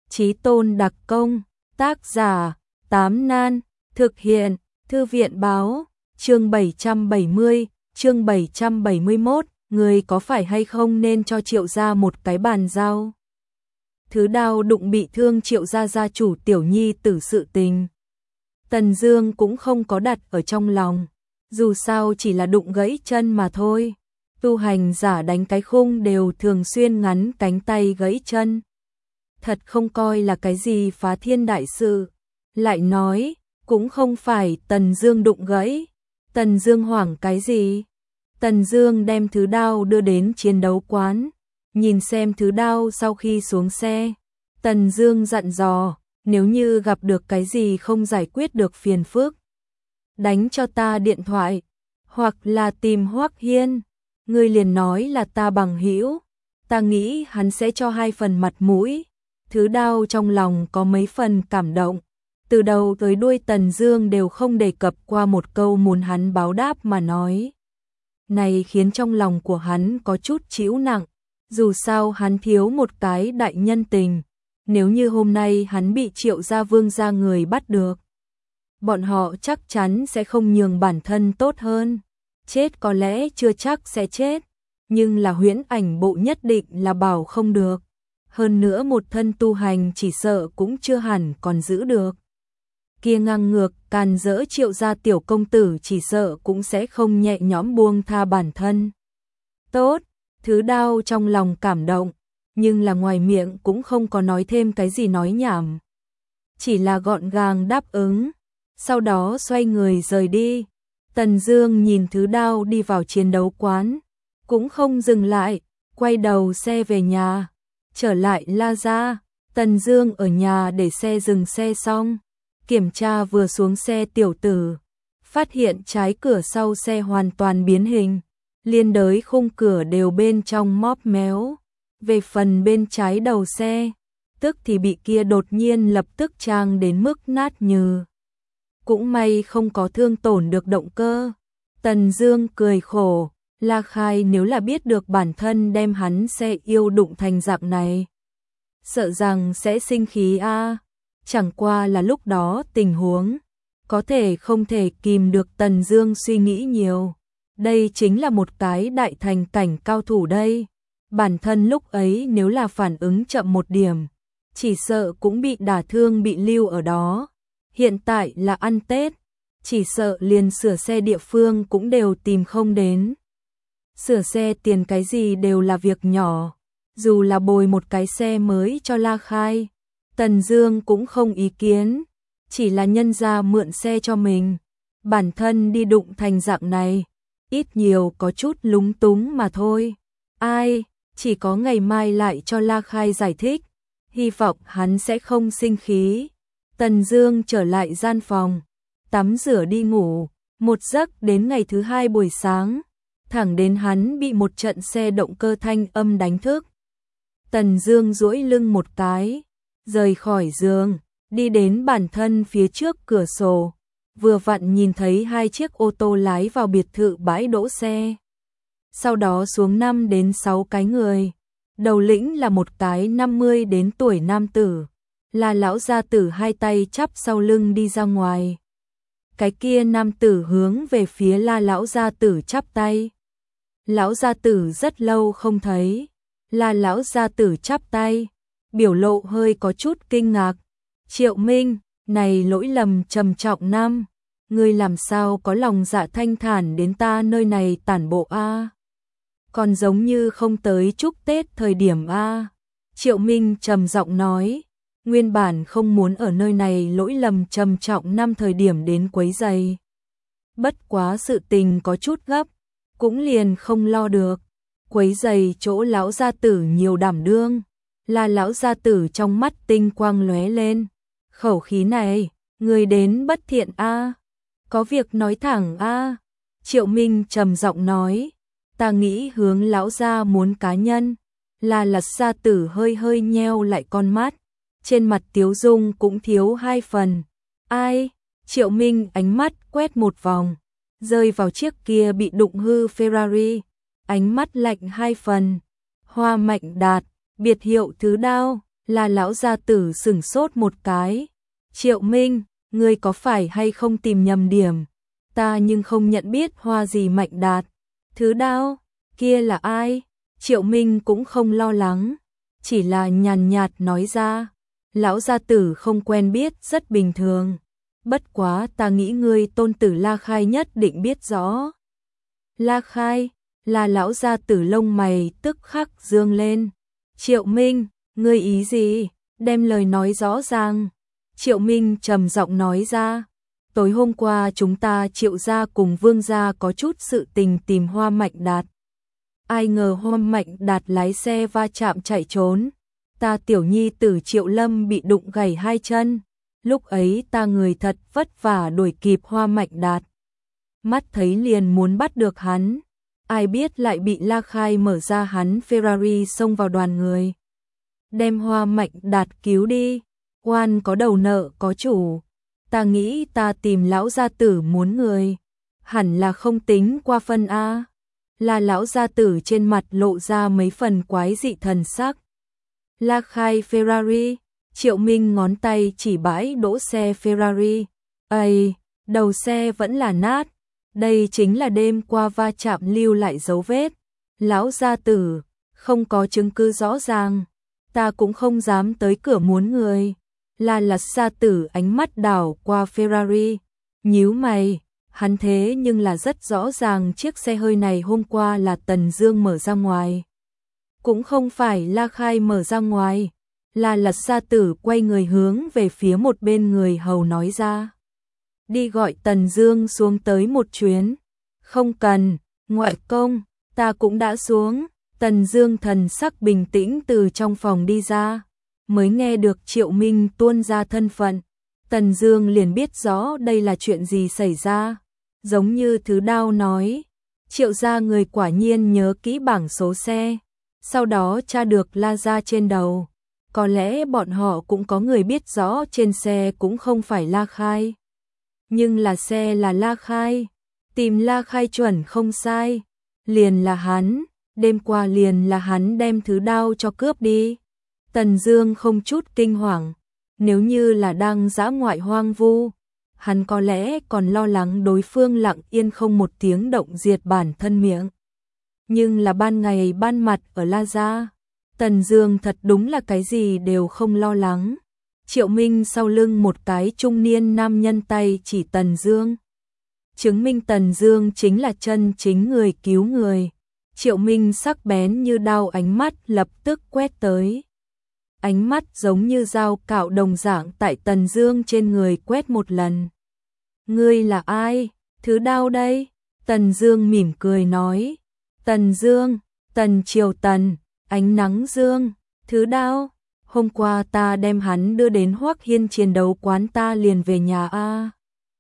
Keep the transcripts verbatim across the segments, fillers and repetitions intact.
Chí Tôn đặc công, tác giả, Tám Nan, thực hiện, Thư viện báo, chương bảy trăm bảy mươi, chương bảy trăm bảy mươi mốt, người có phải hay không nên cho Triệu gia một cái bàn giao. Thứ Đao đụng bị thương Triệu gia gia chủ Tiểu Nhi tử sự tình. Tần Dương cũng không có đặt ở trong lòng, dù sao chỉ là đụng gãy chân mà thôi. Tu hành giả đánh cái khung đều thường xuyên ngắn cánh tay gãy chân. Thật không coi là cái gì phá thiên đại sự. Lại nói, cũng không phải Tần Dương đụng gãy. Tần Dương hoảng cái gì? Tần Dương đem Thứ Đao đưa đến chiến đấu quán, nhìn xem Thứ Đao sau khi xuống xe. Tần Dương dặn dò, nếu như gặp được cái gì không giải quyết được phiền phức, đánh cho ta điện thoại, hoặc là tìm Hoắc Hiên. Ngươi liền nói là ta bằng hữu, ta nghĩ hắn sẽ cho hai phần mặt mũi. Thứ Đao trong lòng có mấy phần cảm động. Từ đầu tới đuôi Tần Dương đều không đề cập qua một câu muốn hắn báo đáp mà nói. Này khiến trong lòng của hắn có chút chịu nặng, dù sao hắn thiếu một cái đại nhân tình. Nếu như hôm nay hắn bị Triệu gia Vương gia người bắt được, bọn họ chắc chắn sẽ không nhường bản thân tốt hơn. Chết có lẽ chưa chắc sẽ chết, nhưng là huyễn ảnh bộ nhất định là bảo không được. Hơn nữa một thân tu hành chỉ sợ cũng chưa hẳn còn giữ được. Kia ngang ngược càn rỡ Triệu gia tiểu công tử chỉ sợ cũng sẽ không nhẹ nhõm buông tha bản thân. Tốt, Thứ Đao trong lòng cảm động, nhưng là ngoài miệng cũng không có nói thêm cái gì nói nhảm. Chỉ là gọn gàng đáp ứng, sau đó xoay người rời đi. Tần Dương nhìn Thứ Đao đi vào chiến đấu quán, cũng không dừng lại, quay đầu xe về nhà. Trở lại La gia, Tần Dương ở nhà để xe dừng xe xong, kiểm tra vừa xuống xe tiểu tử, phát hiện trái cửa sau xe hoàn toàn biến hình, liên đới khung cửa đều bên trong móp méo. Về phần bên trái đầu xe, tức thì bị kia đột nhiên lập tức trang đến mức nát nhừ. Cũng may không có thương tổn được động cơ. Tần Dương cười khổ, La Khai nếu là biết được bản thân đem hắn xe yêu đụng thành dạng này, sợ rằng sẽ sinh khí a. À. Chẳng qua là lúc đó tình huống có thể không thể kìm được Tần Dương suy nghĩ nhiều. Đây chính là một cái đại thành cảnh cao thủ đây. Bản thân lúc ấy nếu là phản ứng chậm một điểm, chỉ sợ cũng bị đả thương bị lưu ở đó. Hiện tại là ăn Tết, chỉ sợ liền sửa xe địa phương cũng đều tìm không đến. Sửa xe tiền cái gì đều là việc nhỏ, dù là bồi một cái xe mới cho La Khai, Tần Dương cũng không ý kiến, chỉ là nhân ra mượn xe cho mình, bản thân đi đụng thành dạng này, ít nhiều có chút lúng túng mà thôi. Ai, chỉ có ngày mai lại cho La Khai giải thích, hy vọng hắn sẽ không sinh khí. Tần Dương trở lại gian phòng, tắm rửa đi ngủ, một giấc đến ngày thứ hai buổi sáng, thẳng đến hắn bị một trận xe động cơ thanh âm đánh thức. Tần Dương duỗi lưng một cái, rời khỏi giường, đi đến bản thân phía trước cửa sổ, vừa vặn nhìn thấy hai chiếc ô tô lái vào biệt thự bãi đỗ xe. Sau đó xuống năm đến sáu cái người, đầu lĩnh là một cái năm mươi đến tuổi nam tử, là lão gia tử hai tay chắp sau lưng đi ra ngoài. Cái kia nam tử hướng về phía La lão gia tử chắp tay. Lão gia tử rất lâu không thấy, La lão gia tử chắp tay, biểu lộ hơi có chút kinh ngạc. Triệu Minh, này lỗi lầm trầm trọng năm, ngươi làm sao có lòng dạ thanh thản đến ta nơi này tản bộ a? Còn giống như không tới chúc Tết thời điểm a. Triệu Minh trầm giọng nói, nguyên bản không muốn ở nơi này lỗi lầm trầm trọng năm thời điểm đến quấy rầy. Bất quá sự tình có chút gấp, cũng liền không lo được. Quấy rầy chỗ lão gia tử nhiều đảm đương, là lão gia tử trong mắt tinh quang lóe lên. Khẩu khí này, người đến bất thiện a, có việc nói thẳng a. Triệu Minh trầm giọng nói, ta nghĩ hướng lão gia muốn cá nhân. Là lật gia tử hơi hơi nheo lại con mắt, trên mặt tiếu dung cũng thiếu hai phần. Ai? Triệu Minh ánh mắt quét một vòng, rơi vào chiếc kia bị đụng hư Ferrari, ánh mắt lạnh hai phần. Hoa Mạnh Đạt, biệt hiệu Thứ Đao, Là lão gia tử sửng sốt một cái. Triệu Minh, ngươi có phải hay không tìm nhầm điểm? Ta nhưng không nhận biết Hoa gì Mạnh Đạt. Thứ Đao, kia là ai? Triệu Minh cũng không lo lắng, chỉ là nhàn nhạt nói ra. Lão gia tử không quen biết rất bình thường. Bất quá ta nghĩ ngươi tôn tử La Khai nhất định biết rõ. La Khai, là lão gia tử lông mày tức khắc dương lên. Triệu Minh, ngươi ý gì? Đem lời nói rõ ràng. Triệu Minh trầm giọng nói ra. Tối hôm qua chúng ta Triệu gia cùng Vương gia có chút sự tình tìm Hoa Mạnh Đạt. Ai ngờ Hoa Mạnh Đạt lái xe va chạm chạy trốn. Ta tiểu nhi tử Triệu Lâm bị đụng gãy hai chân. Lúc ấy ta người thật vất vả đuổi kịp Hoa Mạnh Đạt. Mắt thấy liền muốn bắt được hắn. Ai biết lại bị La Khai mở ra hắn Ferrari xông vào đoàn người. Đem Hoa Mạnh Đạt cứu đi. Oan có đầu nợ có chủ. Ta nghĩ ta tìm lão gia tử muốn người. Hẳn là không tính qua phân A. Là lão gia tử trên mặt lộ ra mấy phần quái dị thần sắc. La Khai Ferrari. Triệu Minh ngón tay chỉ bãi đỗ xe Ferrari. Ây, đầu xe vẫn là nát. Đây chính là đêm qua va chạm lưu lại dấu vết. Lão gia tử, không có chứng cứ rõ ràng. Ta cũng không dám tới cửa muốn người. Là là gia tử ánh mắt đảo qua Ferrari. Nhíu mày, hắn thế nhưng là rất rõ ràng chiếc xe hơi này hôm qua là Tần Dương mở ra ngoài. Cũng không phải La Khai mở ra ngoài. Là lật gia tử quay người hướng về phía một bên người hầu nói ra. Đi gọi Tần Dương xuống tới một chuyến. Không cần, ngoại công, ta cũng đã xuống. Tần Dương thần sắc bình tĩnh từ trong phòng đi ra. Mới nghe được Triệu Minh tuôn ra thân phận. Tần Dương liền biết rõ đây là chuyện gì xảy ra. Giống như Thứ Đao nói. Triệu gia người quả nhiên nhớ kỹ bảng số xe. Sau đó tra được La gia trên đầu. Có lẽ bọn họ cũng có người biết rõ trên xe cũng không phải La Khai. Nhưng là xe là La Khai. Tìm La Khai chuẩn không sai. Liền là hắn. Đêm qua liền là hắn đem Thứ Đao cho cướp đi. Tần Dương không chút kinh hoàng. Nếu như là đang dã ngoại hoang vu, hắn có lẽ còn lo lắng đối phương lặng yên không một tiếng động diệt bản thân miệng. Nhưng là ban ngày ban mặt ở La gia, Tần Dương thật đúng là cái gì đều không lo lắng. Triệu Minh sau lưng một cái trung niên nam nhân tay chỉ Tần Dương. Chứng minh Tần Dương chính là chân chính người cứu người. Triệu Minh sắc bén như đao ánh mắt lập tức quét tới. Ánh mắt giống như dao cạo đồng dạng tại Tần Dương trên người quét một lần. Ngươi là ai? Thứ Đao đây? Tần Dương mỉm cười nói. Tần Dương, Tần Triều Tần, ánh nắng dương, Thứ Đao. Hôm qua ta đem hắn đưa đến Hoắc Hiên chiến đấu quán ta liền về nhà a.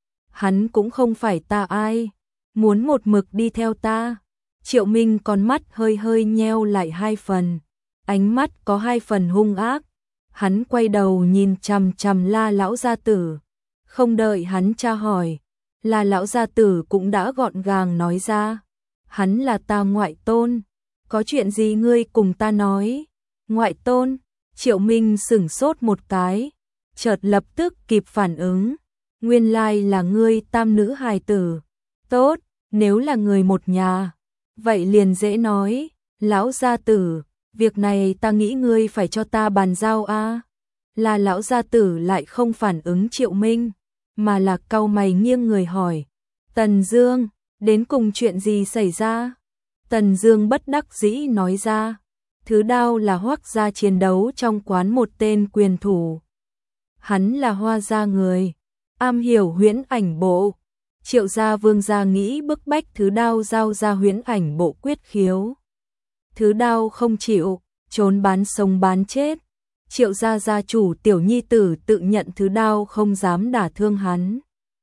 Hắn cũng không phải ta ai, muốn một mực đi theo ta. Triệu Minh con mắt hơi hơi nheo lại hai phần, ánh mắt có hai phần hung ác. Hắn quay đầu nhìn chằm chằm La lão gia tử, không đợi hắn tra hỏi, La lão gia tử cũng đã gọn gàng nói ra, hắn là ta ngoại tôn, có chuyện gì ngươi cùng ta nói? Ngoại tôn? Triệu Minh sửng sốt một cái, chợt lập tức kịp phản ứng, nguyên lai là ngươi tam nữ hài tử. Tốt, nếu là người một nhà, vậy liền dễ nói, lão gia tử, việc này ta nghĩ ngươi phải cho ta bàn giao a. Là lão gia tử lại không phản ứng Triệu Minh, mà là cau mày nghiêng người hỏi, Tần Dương, đến cùng chuyện gì xảy ra? Tần Dương bất đắc dĩ nói ra, Thứ Đao là Hoắc gia chiến đấu trong quán một tên quyền thủ. Hắn là Hoa gia người, am hiểu huyễn ảnh bộ. Triệu gia Vương gia nghĩ bức bách Thứ Đao giao ra huyễn ảnh bộ quyết khiếu. Thứ Đao không chịu, trốn bán sống bán chết. Triệu gia gia chủ tiểu nhi tử tự nhận Thứ Đao không dám đả thương hắn.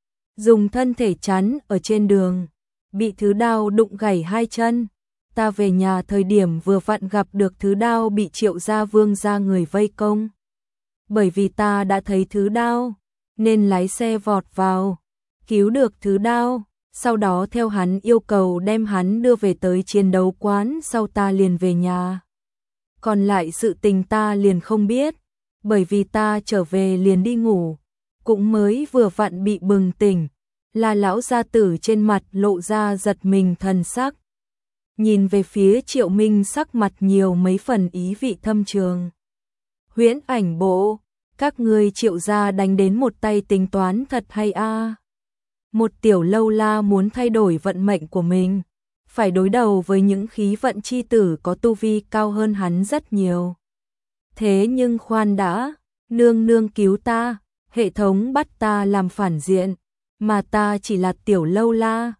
Dùng thân thể chắn ở trên đường, bị Thứ Đao đụng gãy hai chân. Ta về nhà thời điểm vừa vặn gặp được Thứ Đao bị Triệu gia Vương gia người vây công. Bởi vì ta đã thấy Thứ Đao, nên lái xe vọt vào, cứu được Thứ Đao, sau đó theo hắn yêu cầu đem hắn đưa về tới chiến đấu quán, sau ta liền về nhà. Còn lại sự tình ta liền không biết. bởi vì ta trở về liền đi ngủ, cũng mới vừa vặn bị bừng tỉnh, là lão gia tử trên mặt lộ ra giật mình thần sắc. Nhìn về phía Triệu Minh sắc mặt nhiều mấy phần ý vị thâm trường. Huyễn ảnh bộ, các ngươi Triệu gia đánh đến một tay tính toán thật hay a. Một tiểu lâu la muốn thay đổi vận mệnh của mình, phải đối đầu với những khí vận chi tử có tu vi cao hơn hắn rất nhiều. Thế nhưng khoan đã, nương nương cứu ta, hệ thống bắt ta làm phản diện, mà ta chỉ là tiểu lâu la,